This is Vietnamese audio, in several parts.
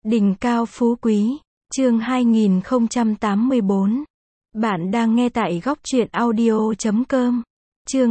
Đỉnh cao phú quý, chương 2084. Bạn đang nghe tại góc truyện audio.com. Chương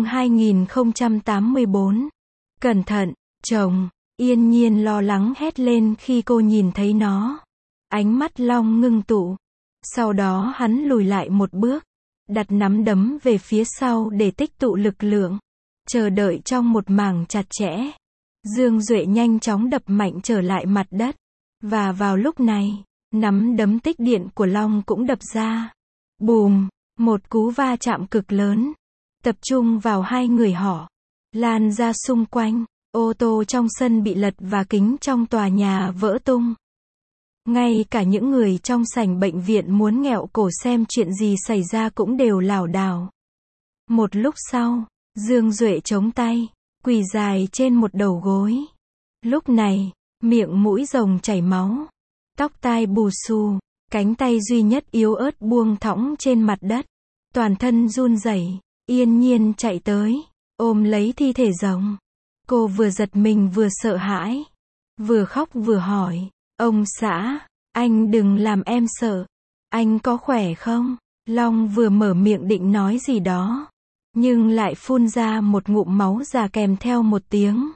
2084. Cẩn thận, chồng, Yên Nhiên lo lắng hét lên khi cô nhìn thấy nó. Ánh mắt Long ngưng tụ. Sau đó hắn lùi lại một bước, đặt nắm đấm về phía sau để tích tụ lực lượng, chờ đợi trong một mảng chặt chẽ. Dương Duệ nhanh chóng đập mạnh trở lại mặt đất. Và vào lúc này, nắm đấm tích điện của Long cũng đập ra. Bùm, một cú va chạm cực lớn, tập trung vào hai người họ, lan ra xung quanh. Ô tô trong sân bị lật và kính trong tòa nhà vỡ tung. Ngay cả những người trong sảnh bệnh viện muốn nghẹo cổ xem chuyện gì xảy ra cũng đều lảo đảo. Một lúc sau, Dương Duệ chống tay, quỳ dài trên một đầu gối. Lúc này, miệng mũi rồng chảy máu, tóc tai bù xù, cánh tay duy nhất yếu ớt buông thõng trên mặt đất, toàn thân run rẩy. Yên Nhiên chạy tới, ôm lấy thi thể rồng. Cô vừa giật mình vừa sợ hãi, vừa khóc vừa hỏi, ông xã, anh đừng làm em sợ, anh có khỏe không? Long vừa mở miệng định nói gì đó, nhưng lại phun ra một ngụm máu già kèm theo một tiếng.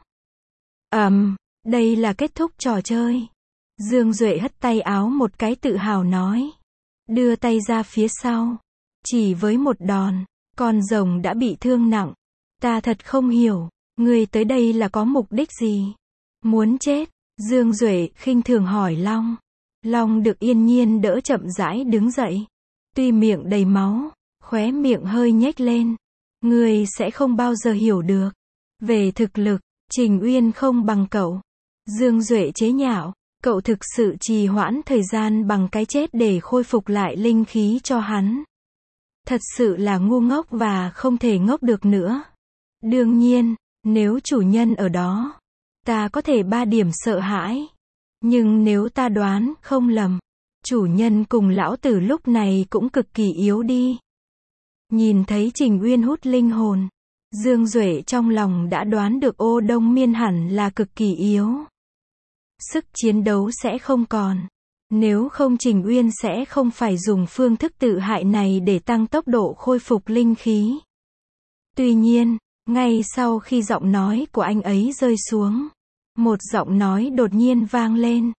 Đây là kết thúc trò chơi. Dương Duệ hất tay áo một cái tự hào nói. Đưa tay ra phía sau. Chỉ với một đòn, con rồng đã bị thương nặng. Ta thật không hiểu, ngươi tới đây là có mục đích gì? Muốn chết? Dương Duệ khinh thường hỏi Long. Long được Yên Nhiên đỡ chậm rãi đứng dậy. Tuy miệng đầy máu, khóe miệng hơi nhếch lên. Ngươi sẽ không bao giờ hiểu được. Về thực lực, Trình Uyên không bằng cậu. Dương Duệ chế nhạo, cậu thực sự trì hoãn thời gian bằng cái chết để khôi phục lại linh khí cho hắn. Thật sự là ngu ngốc và không thể ngốc được nữa. Đương nhiên, nếu chủ nhân ở đó, ta có thể 3 điểm sợ hãi. Nhưng nếu ta đoán không lầm, chủ nhân cùng lão tử lúc này cũng cực kỳ yếu đi. Nhìn thấy Trình Uyên hút linh hồn, Dương Duệ trong lòng đã đoán được Ô Đông Miên hẳn là cực kỳ yếu. Sức chiến đấu sẽ không còn. Nếu không Trình Uyên sẽ không phải dùng phương thức tự hại này để tăng tốc độ khôi phục linh khí. Tuy nhiên, ngay sau khi giọng nói của anh ấy rơi xuống, một giọng nói đột nhiên vang lên.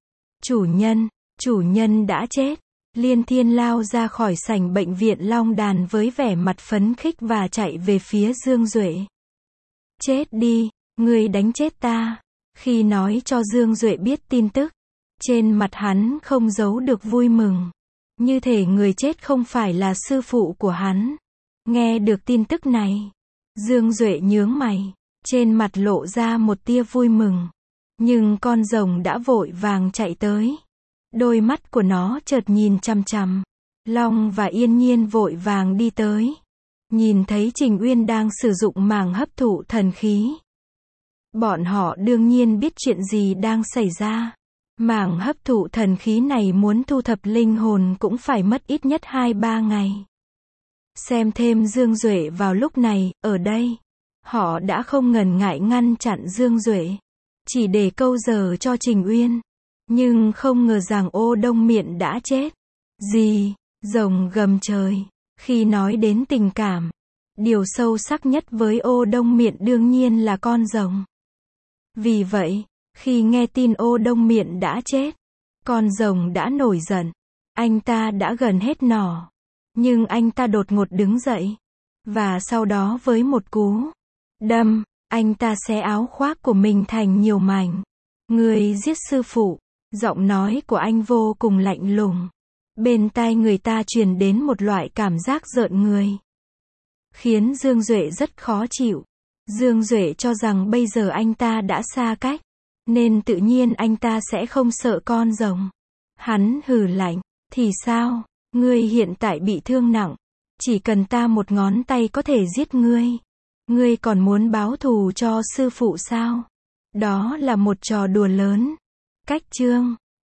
Chủ nhân đã chết. Liên Thiên lao ra khỏi sảnh bệnh viện Long Đàn với vẻ mặt phấn khích và chạy về phía Dương Duệ. Chết đi, ngươi đánh chết ta. Khi nói cho Dương Duệ biết tin tức, trên mặt hắn không giấu được vui mừng. Như thể người chết không phải là sư phụ của hắn. Nghe được tin tức này, Dương Duệ nhướng mày, trên mặt lộ ra một tia vui mừng. Nhưng con rồng đã vội vàng chạy tới. Đôi mắt của nó chợt nhìn chằm chằm. Long và Yên Nhiên vội vàng đi tới. Nhìn thấy Trình Uyên đang sử dụng màng hấp thụ thần khí. Bọn họ đương nhiên biết chuyện gì đang xảy ra. Màng hấp thụ thần khí này muốn thu thập linh hồn cũng phải mất ít nhất 2-3 ngày. Xem thêm Dương Duệ vào lúc này, ở đây. Họ đã không ngần ngại ngăn chặn Dương Duệ. Chỉ để câu giờ cho Trình Uyên. Nhưng không ngờ rằng Ô Đông Miện đã chết. Gì? Rồng gầm trời. Khi nói đến tình cảm, điều sâu sắc nhất với Ô Đông Miện đương nhiên là con rồng. Vì vậy, khi nghe tin Ô Đông Miện đã chết, con rồng đã nổi giận. Anh ta đã gần hết nỏ. Nhưng anh ta đột ngột đứng dậy. Và sau đó với một cú đâm, anh ta xé áo khoác của mình thành nhiều mảnh. Người giết sư phụ. Giọng nói của anh vô cùng lạnh lùng. Bên tai người ta truyền đến một loại cảm giác rợn người. Khiến Dương Duệ rất khó chịu. Dương Duệ cho rằng bây giờ anh ta đã xa cách, nên tự nhiên anh ta sẽ không sợ con rồng. Hắn hừ lạnh. Thì sao? Ngươi hiện tại bị thương nặng. Chỉ cần ta một ngón tay có thể giết ngươi. Ngươi còn muốn báo thù cho sư phụ sao? Đó là một trò đùa lớn. Cách chương